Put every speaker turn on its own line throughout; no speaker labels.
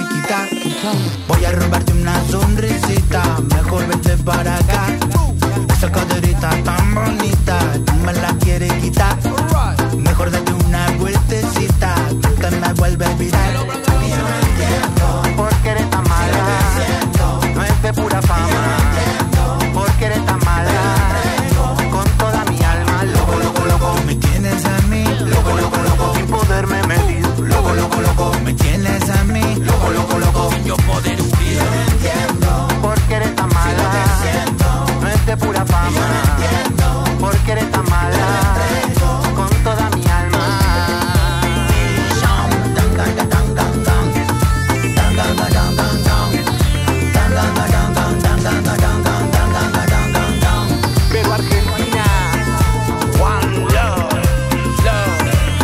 quitar. Voy a robarte una sonrisita, mejor vente para acá. Esa caderita tan bonita, tú me la quieres quitar. Mejor date una vueltecita, tú te me vuelves viral. Y yo no entiendo por qué eres tan mala, no es de pura fama. ¿Por qué eres tan mala? Con toda mi alma, loco, loco, loco. Me tienes a mí, loco, loco, loco. Sin poderme medir, loco, loco, loco. Me tienes a mí, loco, loco, loco. Sin yo poder huir. Yo no entiendo por qué eres tan mala, no es de pura fama. ¿Por qué eres tan mala? Con toda mi alma. Pero Argentina, one love, love,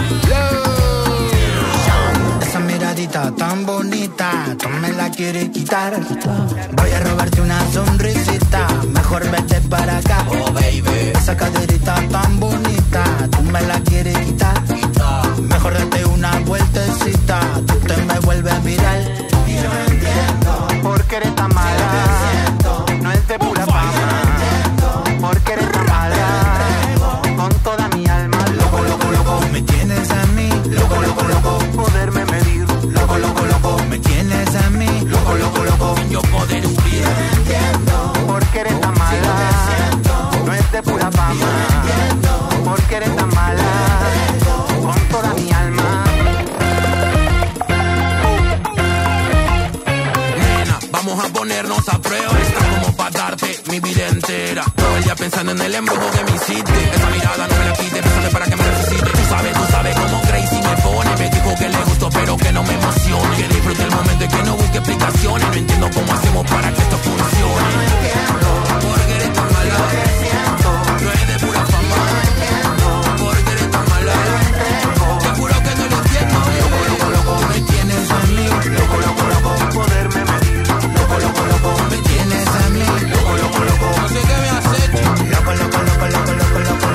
love. Esa miradita tan bonita, tú me la quieres quitar. Voy a robarte una sonrisita, mejor vete para acá. Oh baby, esa caderita tan bonita, tú me la quieres quitar. Mejor date una vueltecita, tú te me vuelves viral. Y yo no entiendo por qué eres tan mala, no es de pura fama. ¿Por qué eres tan mala? Con toda mi alma, loco, loco, loco. Me tienes a mí, loco, loco, loco. Poderme medir, loco, loco, loco. Me tienes a mí, loco, loco, loco. Yo poder huir. Yo no entiendo por qué eres tan mala, no es de pura fama. ¿Por qué eres tan mala? Con toda mi alma.
Nena, vamos a ponernos a prueba. Está como para darte mi vida entera. Todo el día pensando en el embrujo que me hiciste. Esa mirada no me la quite, pensando para que me necesite. Tú sabes cómo Crazy me pone. Me dijo que le gustó pero que no me emocione. Que disfrute el momento y que no busque explicaciones. No entiendo cómo hacemos para que esto funcione. Porque eres tan mala, no es de pura fama. Porque eres tan mala, te juro que no lo entiendo.
Loco, loco, loco. Me tienes a mí, loco, loco, loco. Poderme medir, loco, loco, loco. Me tienes a mí, loco, loco, loco.
No sé qué me has hecho.
Loco, loco, loco, loco, loco, loco.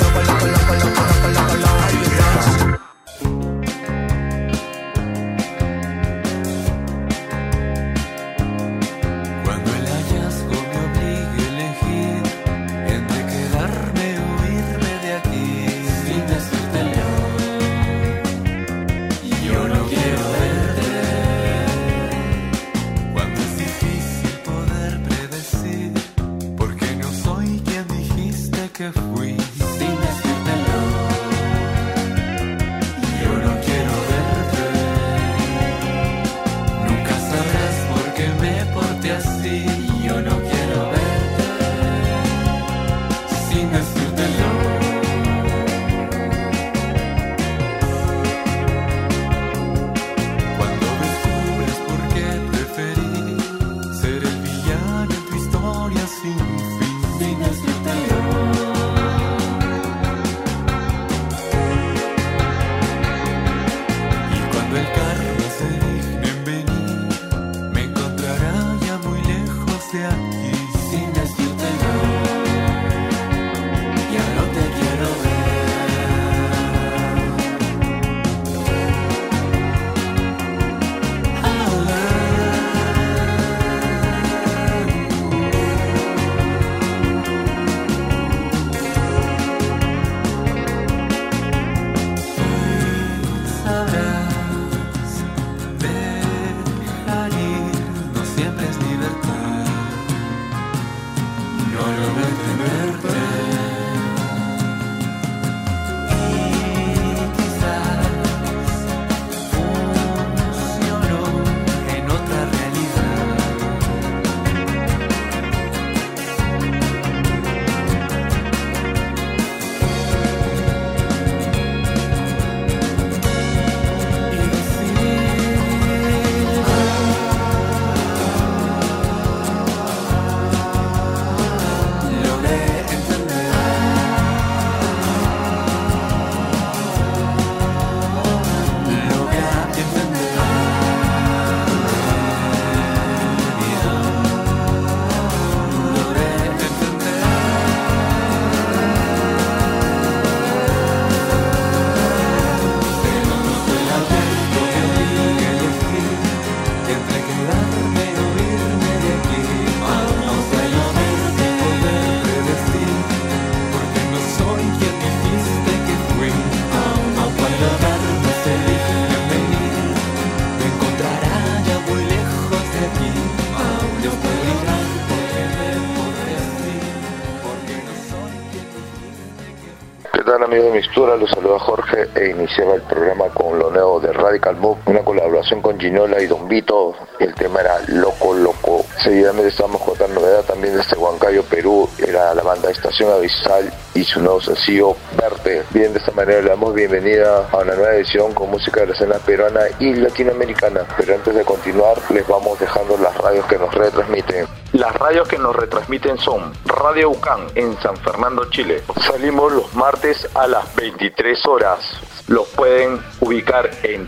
tal, amigos de Mixtura? Los saluda Jorge e iniciaba el programa con lo nuevo de Radical Move, una colaboración con Ginola y Don Vito. El tema era Loco Loco. Seguidamente estábamos con otra novedad también desde Huancayo, Perú. Era la banda Estación Abisal y su nuevo sencillo Verte. Bien, de esta manera le damos bienvenida a una nueva edición con música de la escena peruana y latinoamericana. Pero antes de continuar, les vamos dejando las radios que nos retransmiten.
Las radios que nos retransmiten son Radio UCAN en San Fernando, Chile. Salimos los martes a las 23 horas. Los pueden ubicar en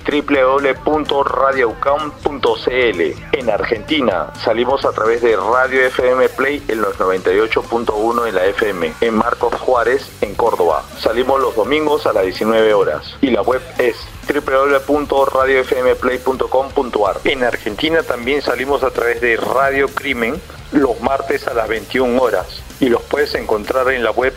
www.radioucan.cl. En Argentina salimos a través de Radio FM Play en los 98.1 en la FM. En Marcos Juárez, en Córdoba. Salimos los domingos a las 19 horas. Y la web es www.radiofmplay.com.ar. En Argentina también salimos a través de Radio Crimen los martes a las 21 horas y los puedes encontrar en la web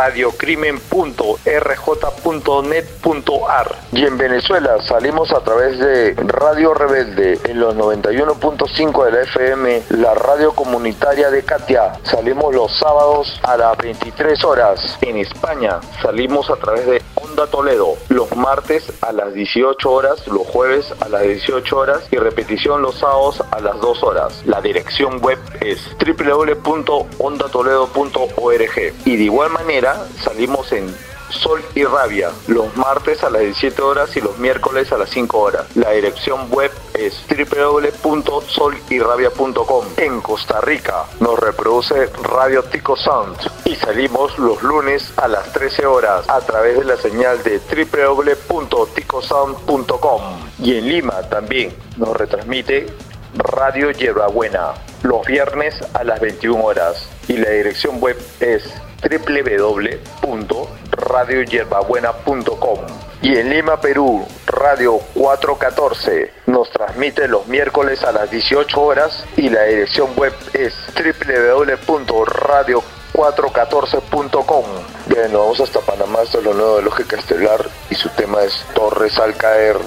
radiocrimen.rj.net.ar. Y en Venezuela salimos a través de Radio Rebelde en los 91.5 de la FM, la radio comunitaria de Katia. Salimos los sábados a las 23 horas. En España salimos a través de Onda Toledo los martes a las 18 horas, los jueves a las 18 horas y repetición los sábados a las 2 horas. La dirección web es www.ondatoledo.org. Y de igual manera salimos en Sol y Rabia los martes a las 17 horas y los miércoles a las 5 horas. La dirección web es www.solyrabia.com. En Costa Rica nos reproduce Radio Tico Sound y salimos los lunes a las 13 horas a través de la señal de www.ticosound.com. Y en Lima también nos retransmite Radio Hierbabuena los viernes a las 21 horas y la dirección web es www.radiohierbabuena.com. Y en Lima, Perú, Radio 414 nos transmite los miércoles a las 18 horas y la dirección web es www.radio414.com. Bien, nos vamos hasta Panamá, esto es lo nuevo de Lógica Estelar y su tema es Torres al Caer.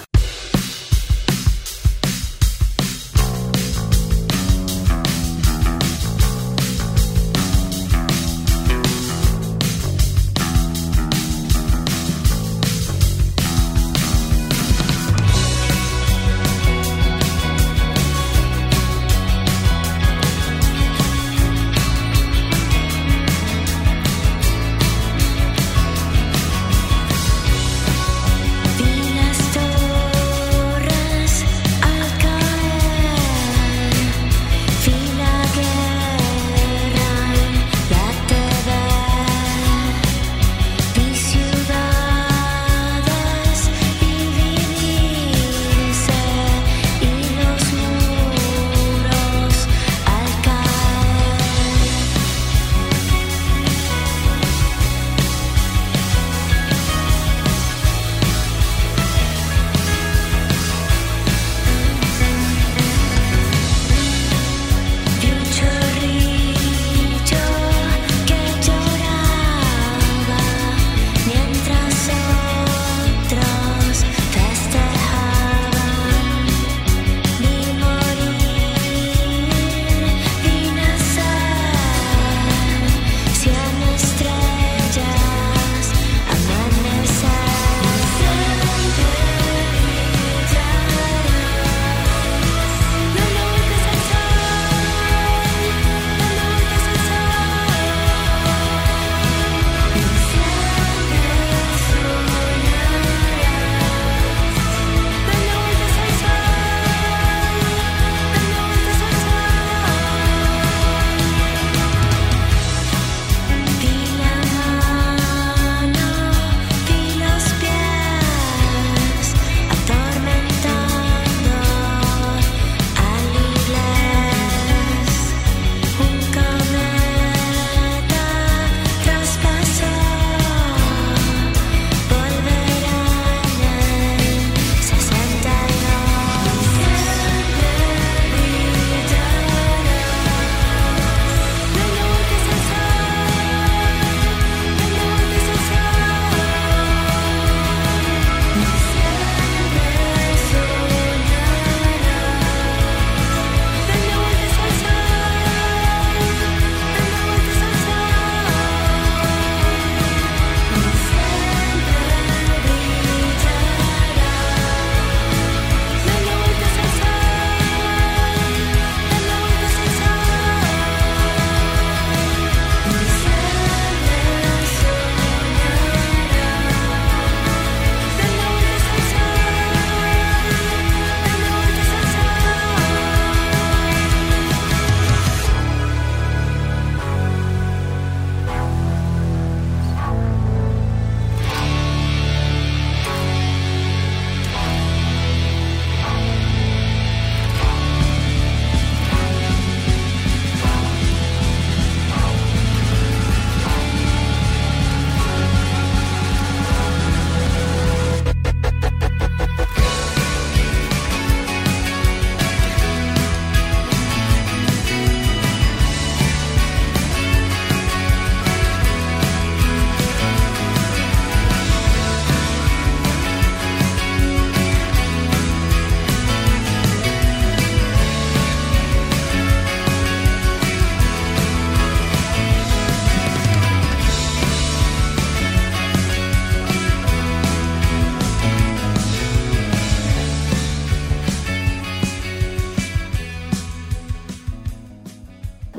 Vi la historia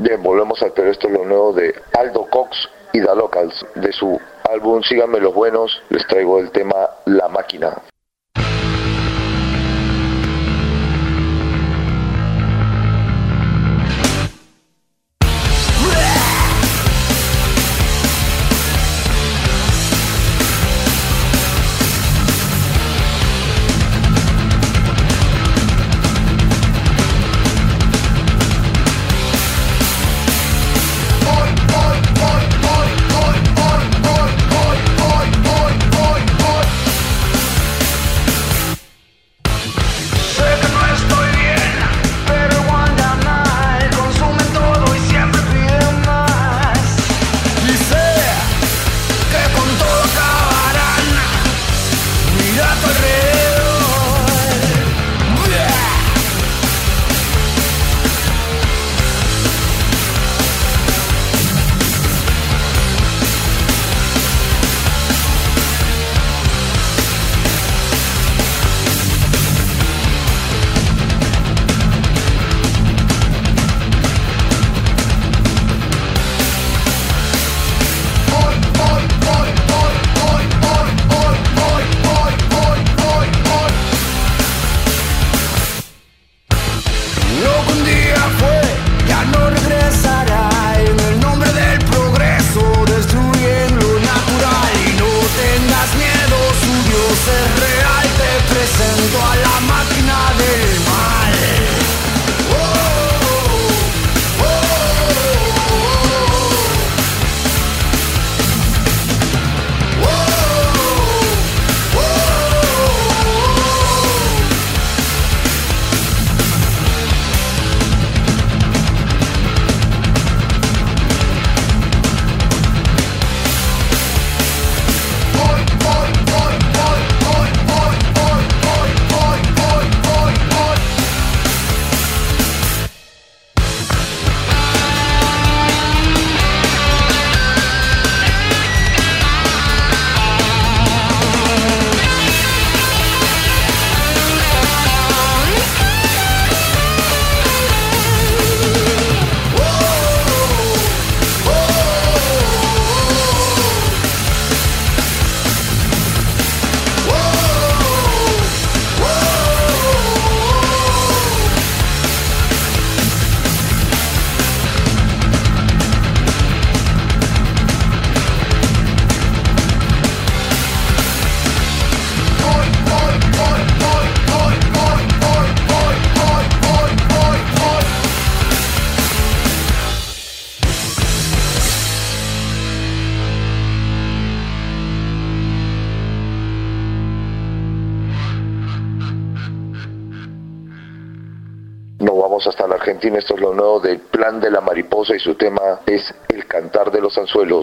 Bien, volvemos a ver, esto es lo nuevo de Aldo Cox y The Locals. De su álbum Síganme los Buenos, les traigo el tema La Máquina. Hasta la Argentina, esto es lo nuevo del Plan de la Mariposa y su tema es El Cantar de los Anzuelos.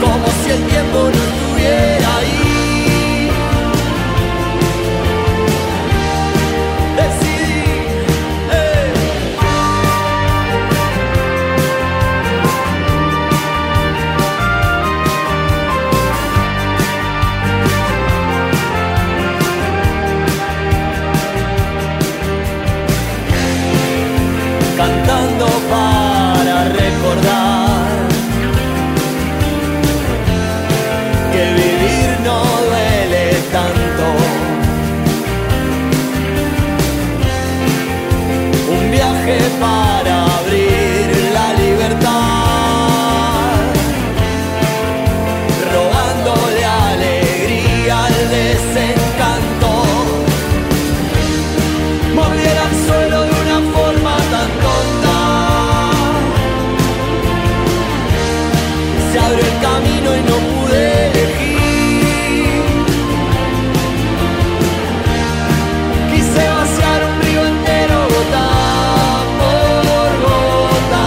El tiempo no estuviera ahí. para abrir la libertad, robándole alegría al desencanto. Mover al suelo de una forma tan tonta. Se abrió el camino y no pude elegir. Quise vaciar un río entero gota por gota,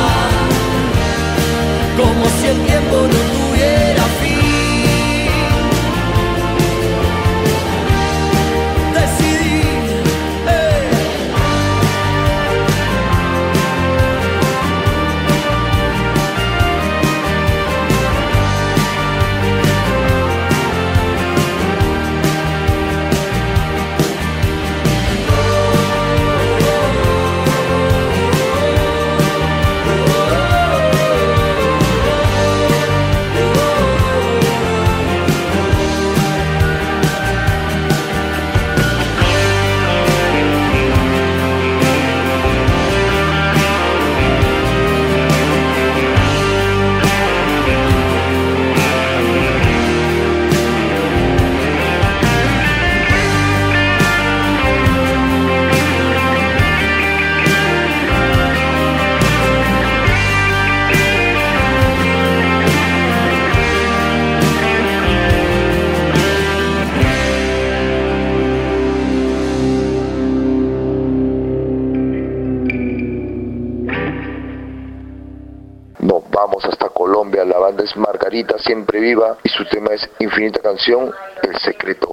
como si el tiempo no tuviera fin. Decidí
La banda es Margarita Siempre Viva y su tema es Infinita Canción, El Secreto.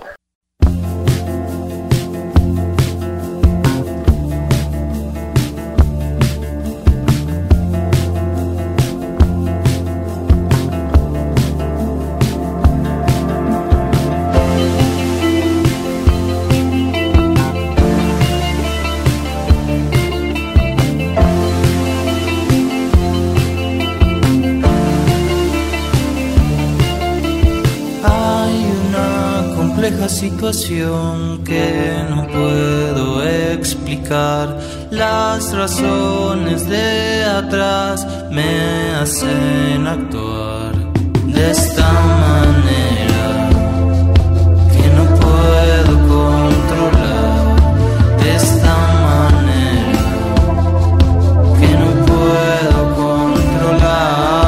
Situación que no puedo explicar, las razones de atrás me hacen actuar de esta manera que no puedo controlar, de esta manera que no puedo controlar.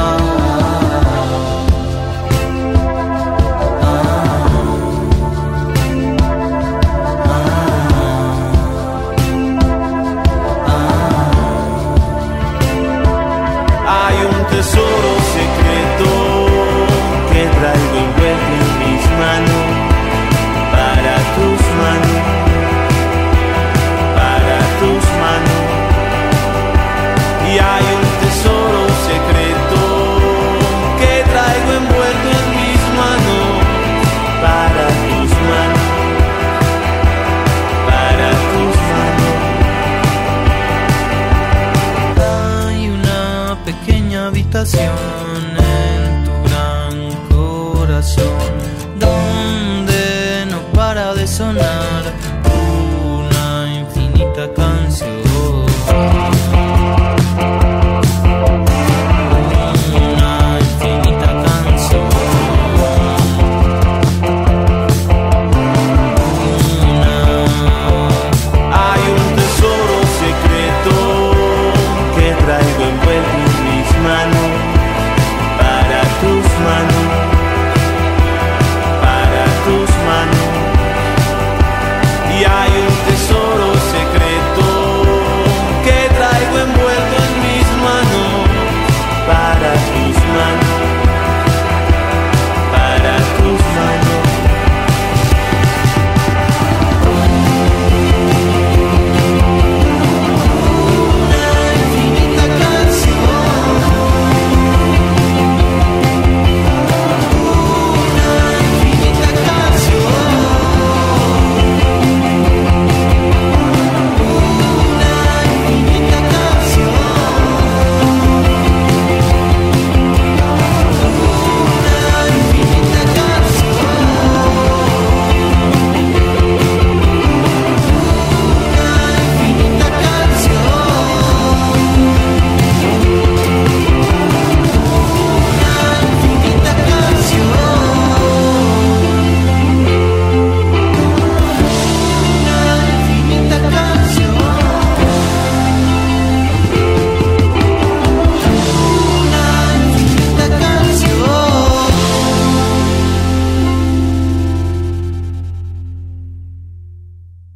Tesoro secreto que traigo envuelto en mis manos, para tus manos, para tus manos. Y hay un tesoro secreto que traigo envuelto en mis manos, para tus manos, para tus manos.
Hay una pequeña habitación en tu gran corazón, donde no para de sonar una infinita canción.
Y hay un tesoro secreto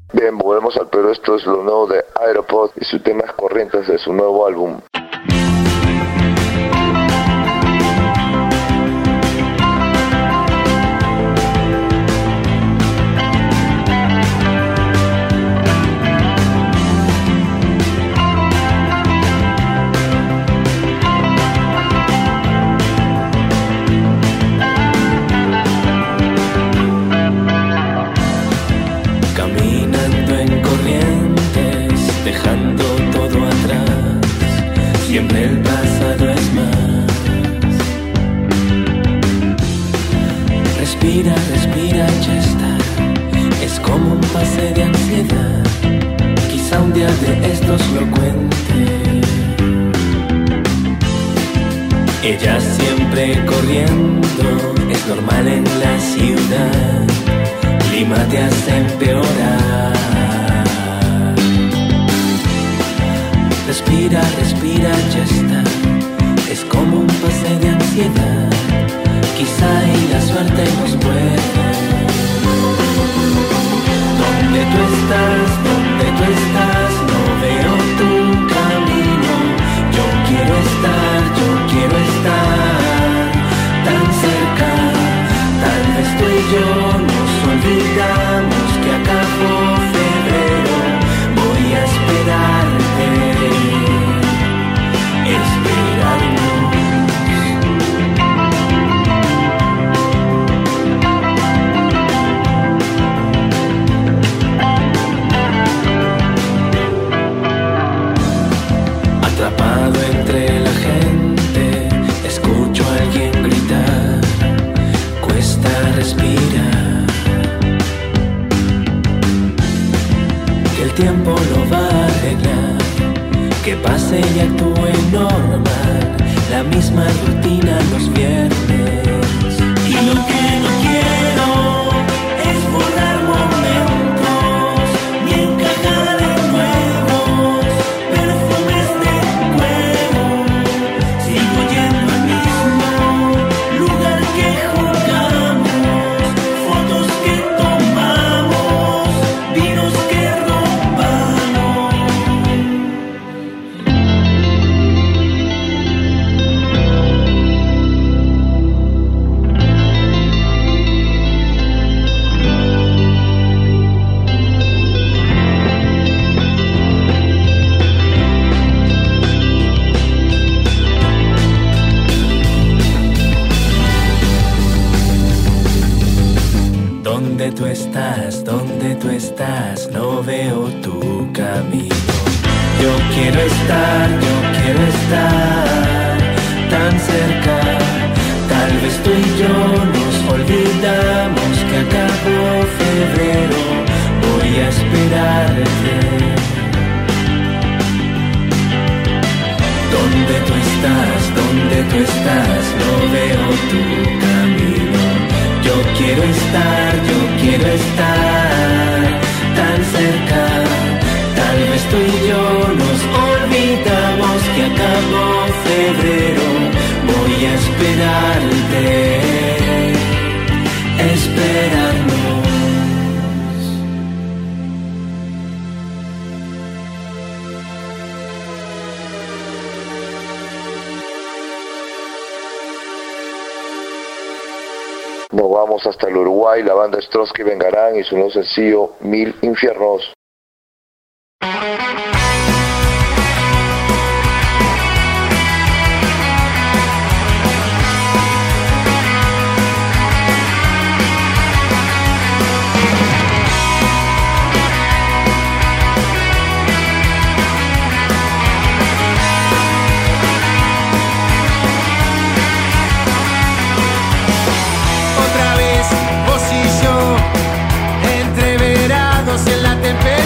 Bien, volvemos al Perú. Esto es lo nuevo de Aeropod y su tema es Corrientes de su nuevo álbum.
Siempre el pasado es más. Respira, respira, ya está. Es como un pase de ansiedad. Quizá un día de estos lo cuente. Ella siempre corriendo, es normal en la ciudad. Lima te hace empeorar. Respira, respira, ya está. Es como un pase de ansiedad. Quizá y la suerte nos puede. ¿Dónde tú estás? ¿Dónde tú estás? No veo tu camino. Yo quiero estar tan cerca. Tal vez tú y yo nos olvidamos que acabó febrero. Voy a esperarte. Atrapado entre la gente, escucho a alguien gritar, cuesta respirar, que el tiempo lo va a arreglar, que pase y actúe normal, la misma rutina los viernes. Y lo que no quiero es borrar momentos, ni encajar en nuevos perfumes de cuero. Sigo yendo al mismo lugar que jugamos, fotos que tomamos, vinos que robamos. ¿Dónde tú estás? ¿Dónde tú estás? No veo tu camino. Yo quiero estar tan cerca. Tal vez tú y yo nos olvidamos que acabó febrero. Voy a esperarte. ¿Dónde tú estás? ¿Dónde tú estás? No veo tu camino. Yo quiero estar tan cerca. Tal vez tú y yo nos olvidamos que acabó febrero. Voy a esperarnos.
Nos vamos hasta el Uruguay, la banda Strosky Vengarán y su nuevo sencillo Mil Infiernos.
Otra vez vos y yo, entreverados en la tempestad.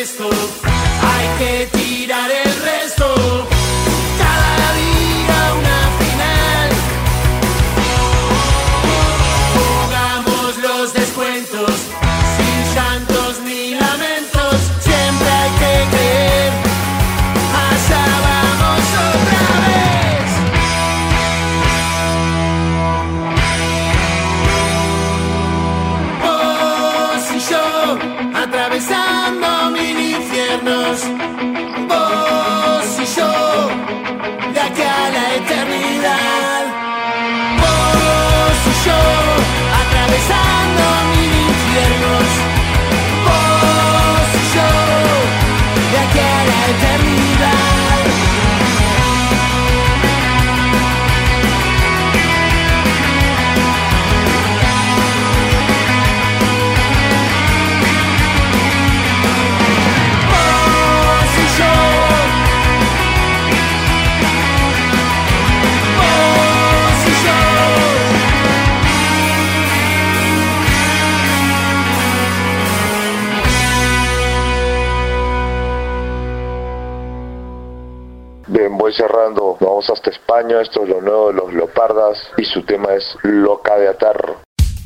esto, hay que tirar el resto. Cada día una final. Pongamos los descuentos, sin llantos ni lamentos. Siempre hay que creer. Allá vamos otra vez. Vos y yo, atravesando mil infiernos. Vos y yo, de aquí a la eternidad. Vos y yo, atravesando mil infiernos. Vos y yo, de aquí a la eternidad.
Bien, voy cerrando. Vamos hasta España. Esto es lo nuevo de los Lopardas y su tema es Loca de Atar.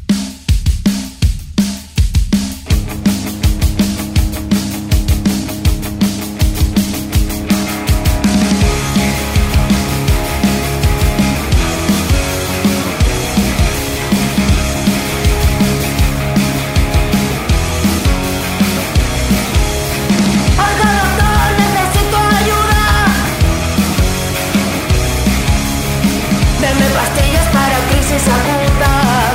Pastillas para crisis aguda.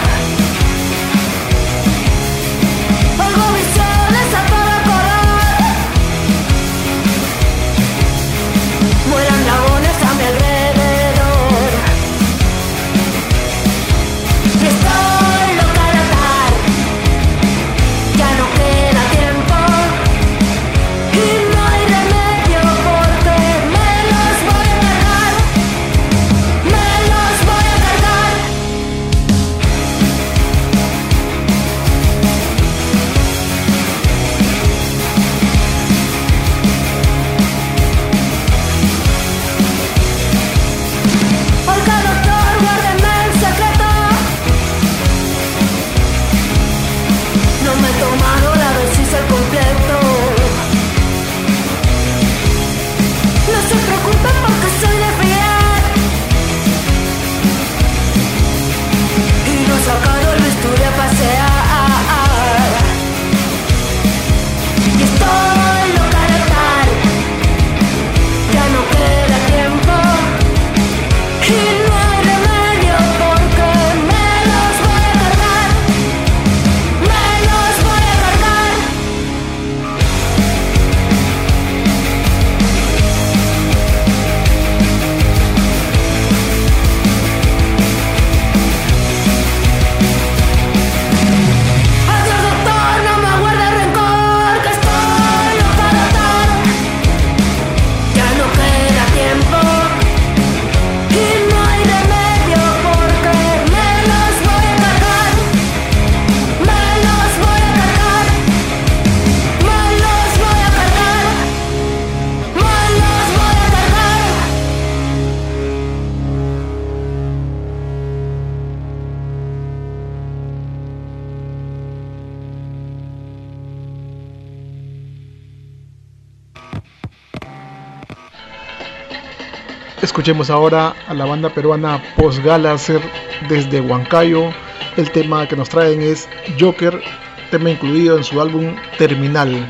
Escuchemos ahora a la banda peruana Postgalaser desde Huancayo. El tema que nos traen es Joker, tema incluido en su álbum Terminal.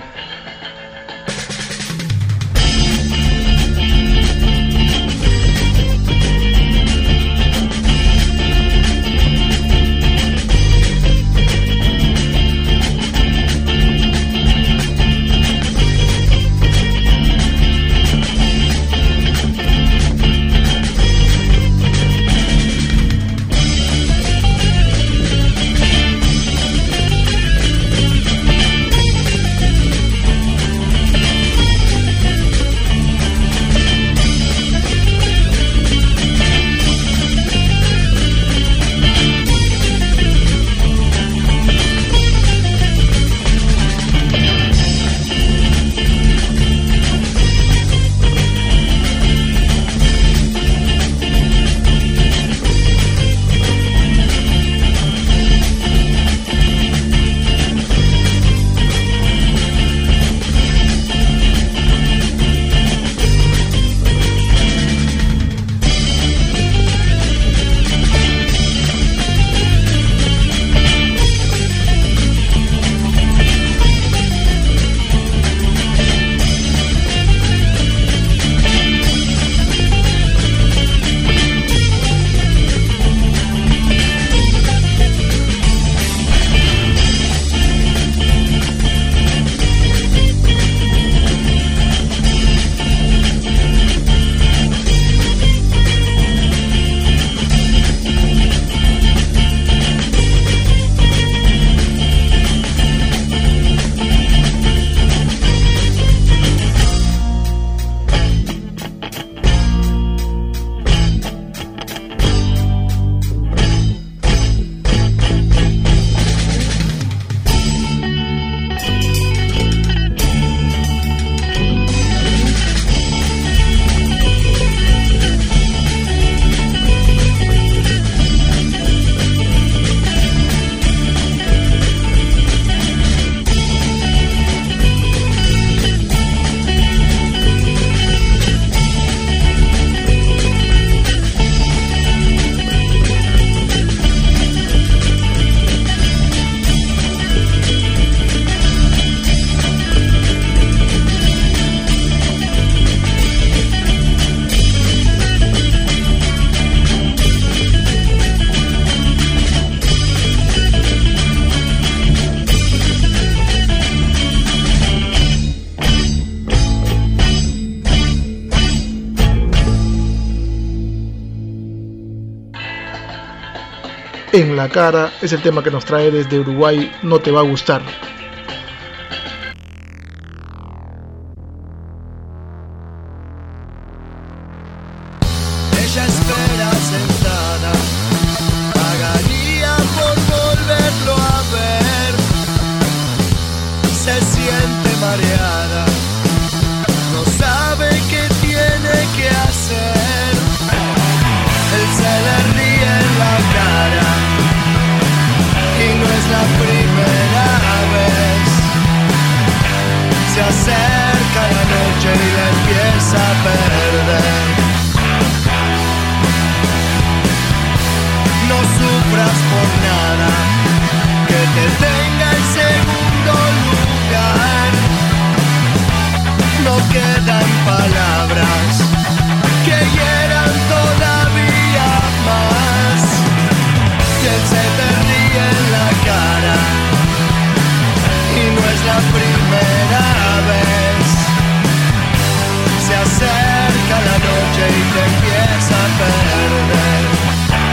En la cara es el tema que nos trae desde Uruguay, No te va a gustar.
Ella espera sentada, pagaría por volverlo a ver. Se siente mareada, no sabe qué tiene que hacer. Él se le ríe en la cara y no es la primera vez. Se acerca la noche y la empieza a perder. No sufras por nada, que te tenga en segundo lugar. No quedan palabras que hieran todavía más. Y él se te ríe en la cara y no es la primera vez. Se acerca la noche y te empieza a perder.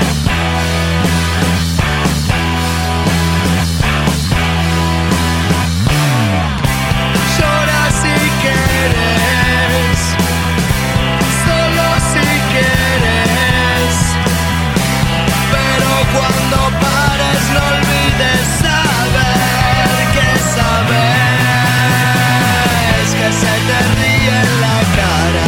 Cuando pares no olvides saber que sabes que se te ríe en la cara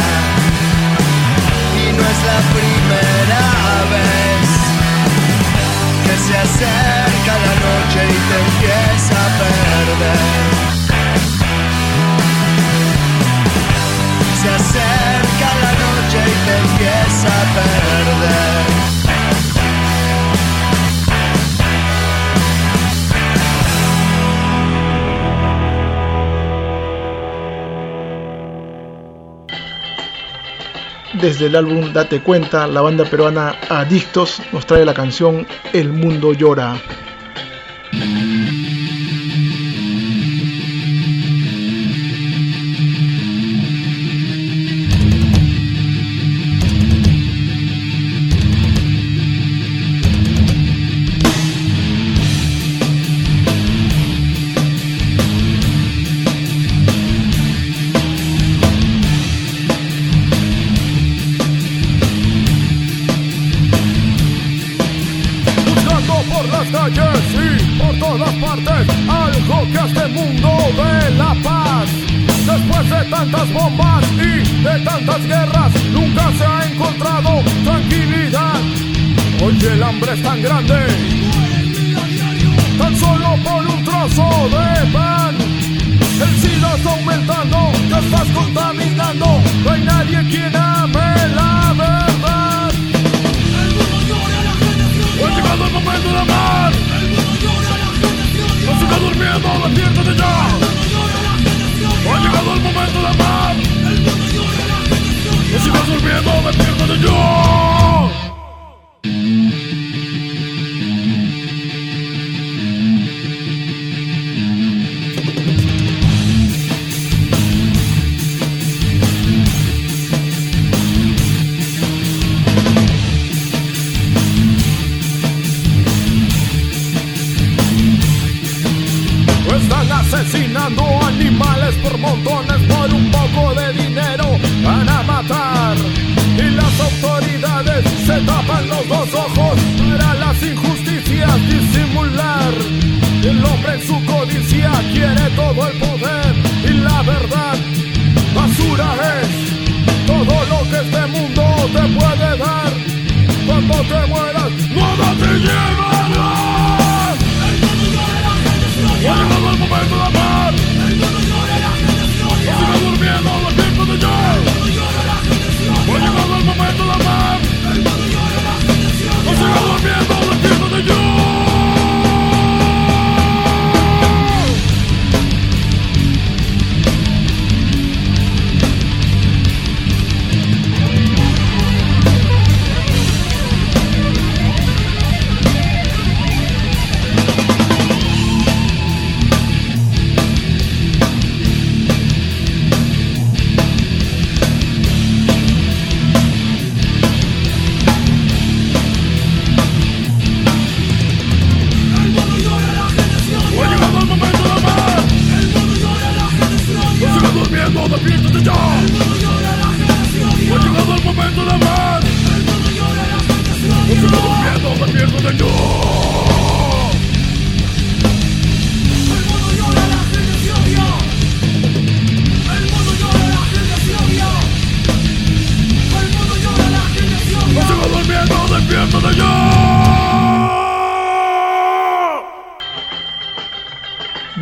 y no es la primera vez que se acerca la noche y te empieza a perder. Se acerca la noche y te empieza a perder.
Desde el álbum Date Cuenta, la banda peruana Adictos nos trae la canción El Mundo Llora.
Tantas bombas y de tantas guerras, nunca se ha encontrado tranquilidad. Hoy el hambre es tan grande, tan solo por un trozo de pan. El SIDA está aumentando, te estás contaminando, no hay nadie quien ame la verdad. Ha llegado el momento de amar. No sigas durmiendo, despiértate ya. Ha llegado el momento de amar. No sigas durmiendo, despiértate yo. Están asesinando animales por montones, por un poco de dinero van a matar. Y las autoridades se tapan los dos ojos para las injusticias disimular. El hombre en su codicia quiere todo el poder y la verdad basura es todo lo que este mundo te puede dar. Cuando te mueras, nada te llevará. Ha llegado el momento de amar. No sigas durmiendo, despiértate ya. Ha llegado el momento de amar. No sigas durmiendo, despiértate ya.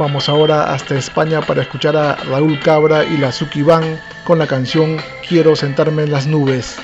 Vamos ahora hasta España para escuchar a Raúl Cabra y la Suki Band con la canción Quiero sentarme en las nubes.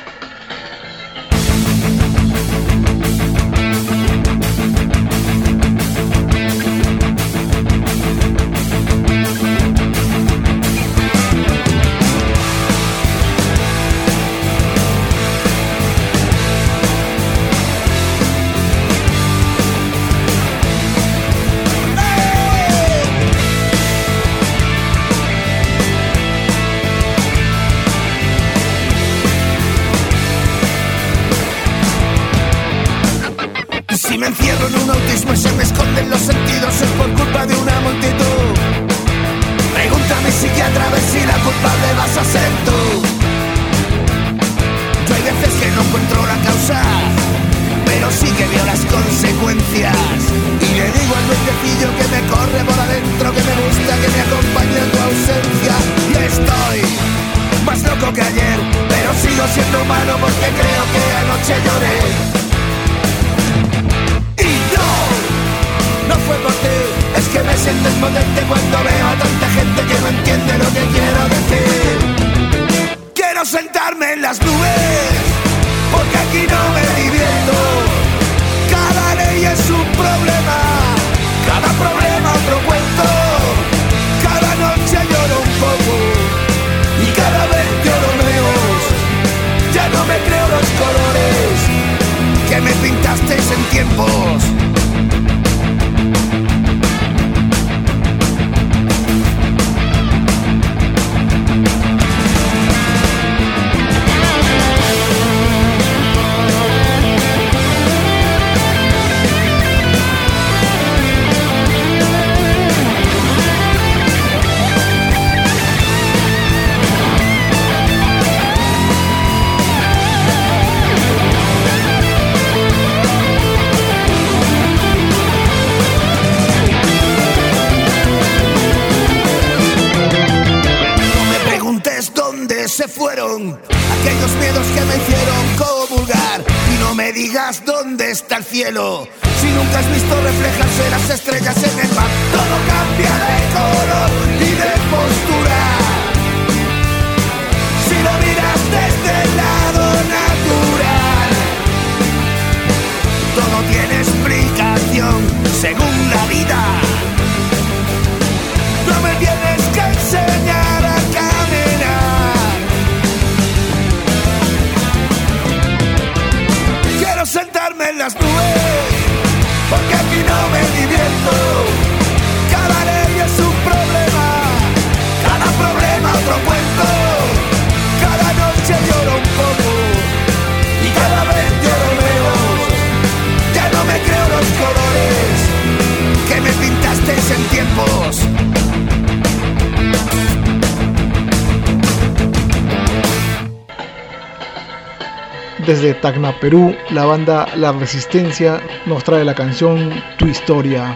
¿Dónde está el cielo? Si nunca has visto reflejarse las estrellas en el mar, todo cambia de color y de postura. Si lo miras desde el lado natural, todo tiene explicación según la vida. No me tienes que enseñar a caminar. Quiero sentarme en las nubes, porque aquí no me divierto. Cada ley es un problema, cada problema otro cuento. Cada noche lloro un poco y cada vez lloro menos. Ya no me creo los colores que me pintasteis en tiempos.
Desde Tacna, Perú, la banda La Resistencia nos trae la canción Tu Historia.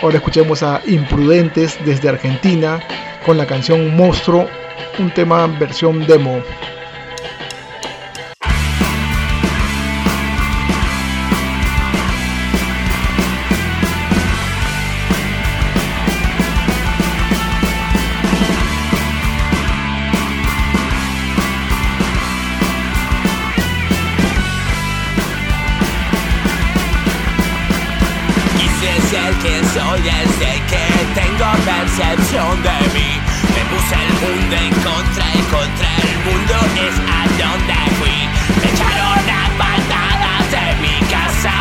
Ahora escuchemos a Imprudentes desde Argentina con la canción Monstruo, un tema versión demo.
Soy desde que tengo percepción de mí. Me puse el mundo en contra el mundo es a donde fui. Me echaron a patadas de mi casa.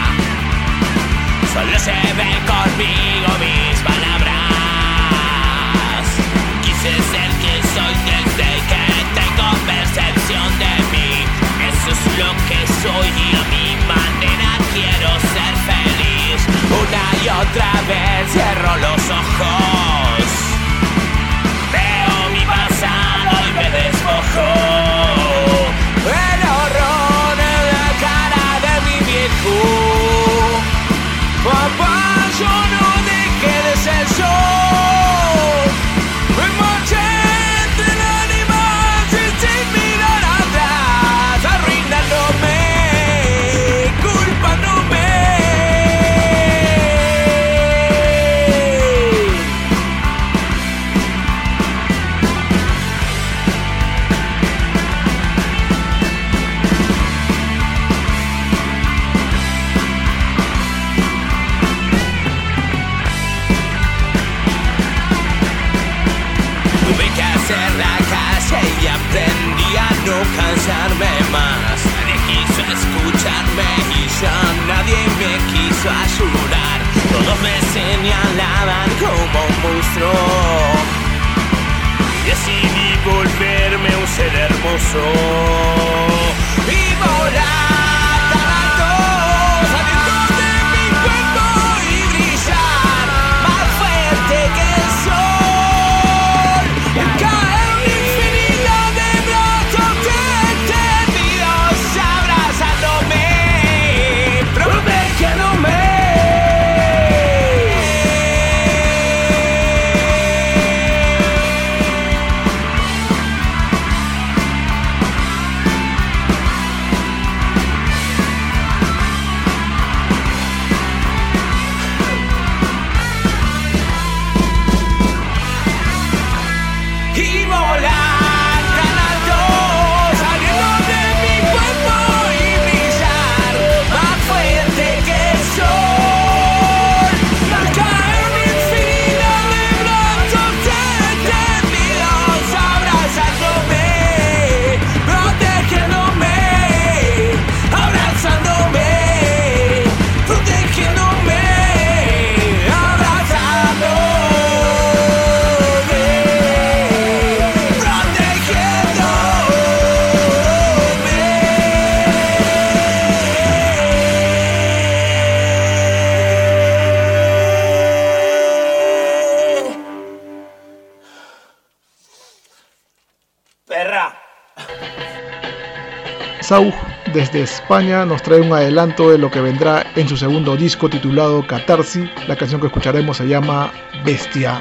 Solo se ve conmigo mis palabras. Quise ser quien soy desde que tengo percepción de mí. Eso es lo que soy y a mi manera quiero ser feliz. Una y otra vez cierro los ojos, veo mi pasado y me despojo. El horror en la cara de mi viejo. Papá, yo no dejé de ser yo. Me marché entre lágrimas y sin mirar atrás, arruinándome, culpándome. Y aprendí a no cansarme más. Nadie quiso escucharme y ya nadie me quiso ayudar. Todos me señalaban como un monstruo y decidí volverme un ser hermoso y volar tan alto, saliendo de mi cuerpo y brillar más fuerte que el sol. Y
Sauj desde España nos trae un adelanto de lo que vendrá en su segundo disco titulado Catarsis. La canción que escucharemos se llama Bestia.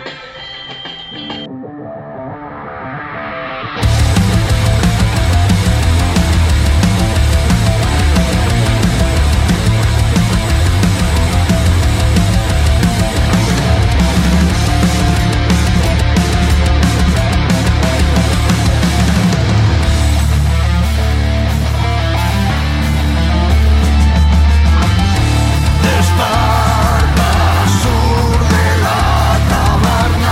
Sur de la taberna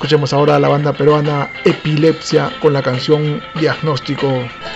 Escuchemos ahora a la banda peruana Epilepsia con la canción Diagnóstico.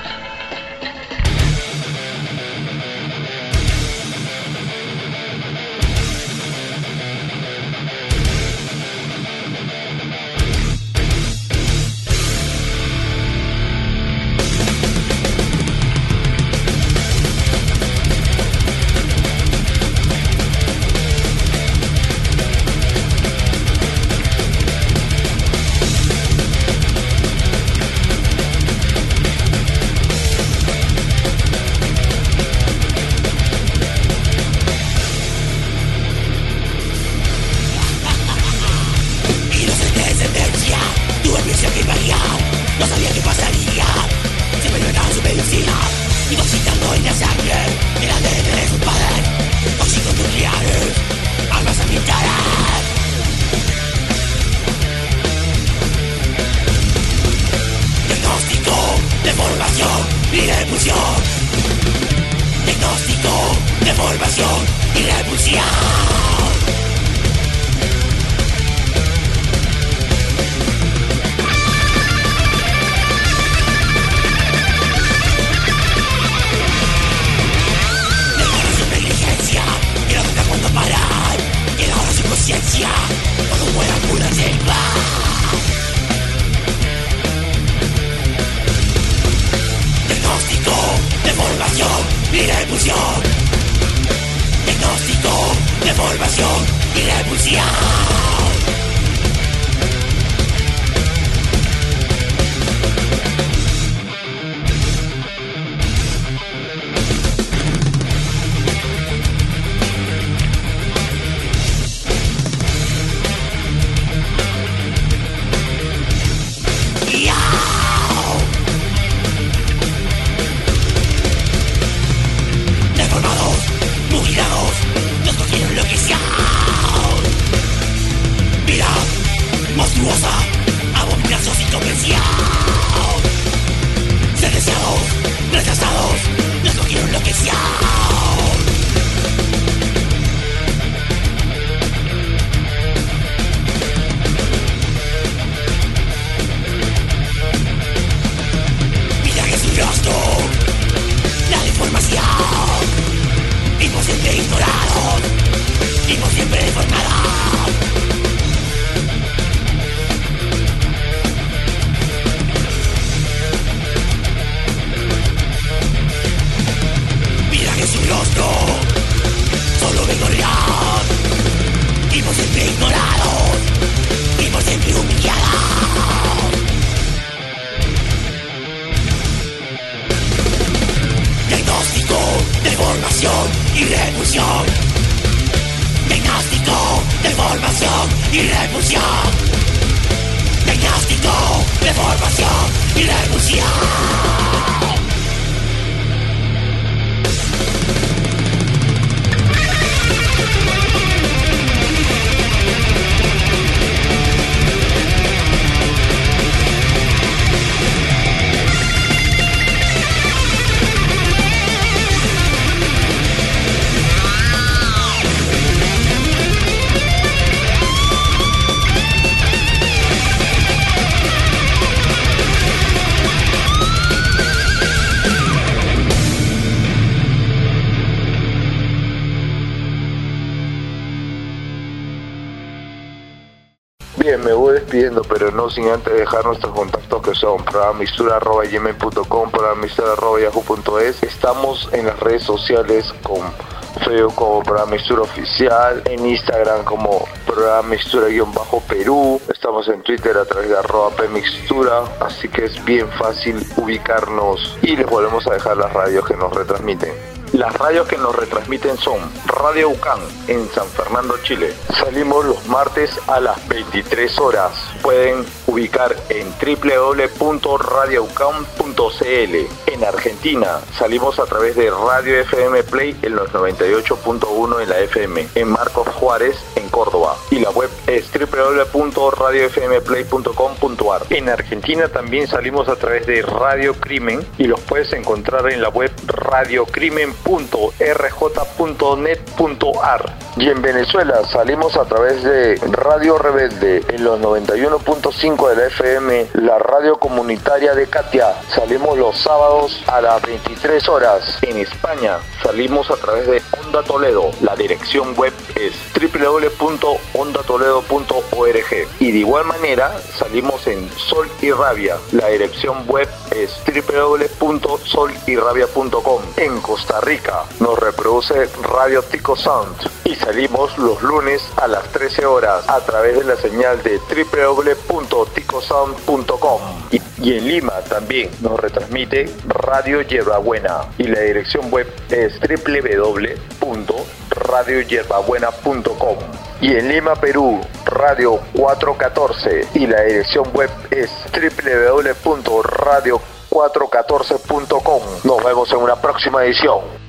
Me voy despidiendo, pero no sin antes dejar nuestros contactos, que son programistura@gmail.com, programistura@yahoo.es. Estamos en las redes sociales con Facebook como Programistura Oficial, en Instagram como Programistura-Perú, estamos en Twitter a través de @pmixtura, así que es bien fácil ubicarnos, y les volvemos a dejar las radios que nos retransmiten. Las radios que nos retransmiten son Radio UCAN en San Fernando, Chile. Salimos los martes a las 23 horas. Pueden
ubicar en www.radioucam.cl. En Argentina salimos a través de Radio FM Play en los 98.1 en la FM, en Marcos Juárez, en Córdoba. Y la web es www.radiofmplay.com.ar. En Argentina también salimos a través de Radio Crimen y los puedes encontrar en la web radiocrimen.rj.net.ar. Y en Venezuela salimos a través de Radio Rebelde en los 91.5 de la FM, la radio comunitaria de Catia. Salimos los sábados a las 23 horas. En España salimos a través de Onda Toledo. La dirección web es www.ondatoledo.org. Y de igual manera salimos en Sol y Rabia. La dirección web es www.solyrabia.com. En Costa Rica nos reproduce Radio Tico Sound y salimos los lunes a las 13 horas a través de la señal de www.ticosound.com. Y en Lima también nos retransmite Radio Yerbabuena y la dirección web es www.radioyerbabuena.com. Y en Lima, Perú, Radio 414 y la dirección web es www.radio414.com. Nos vemos en una próxima edición.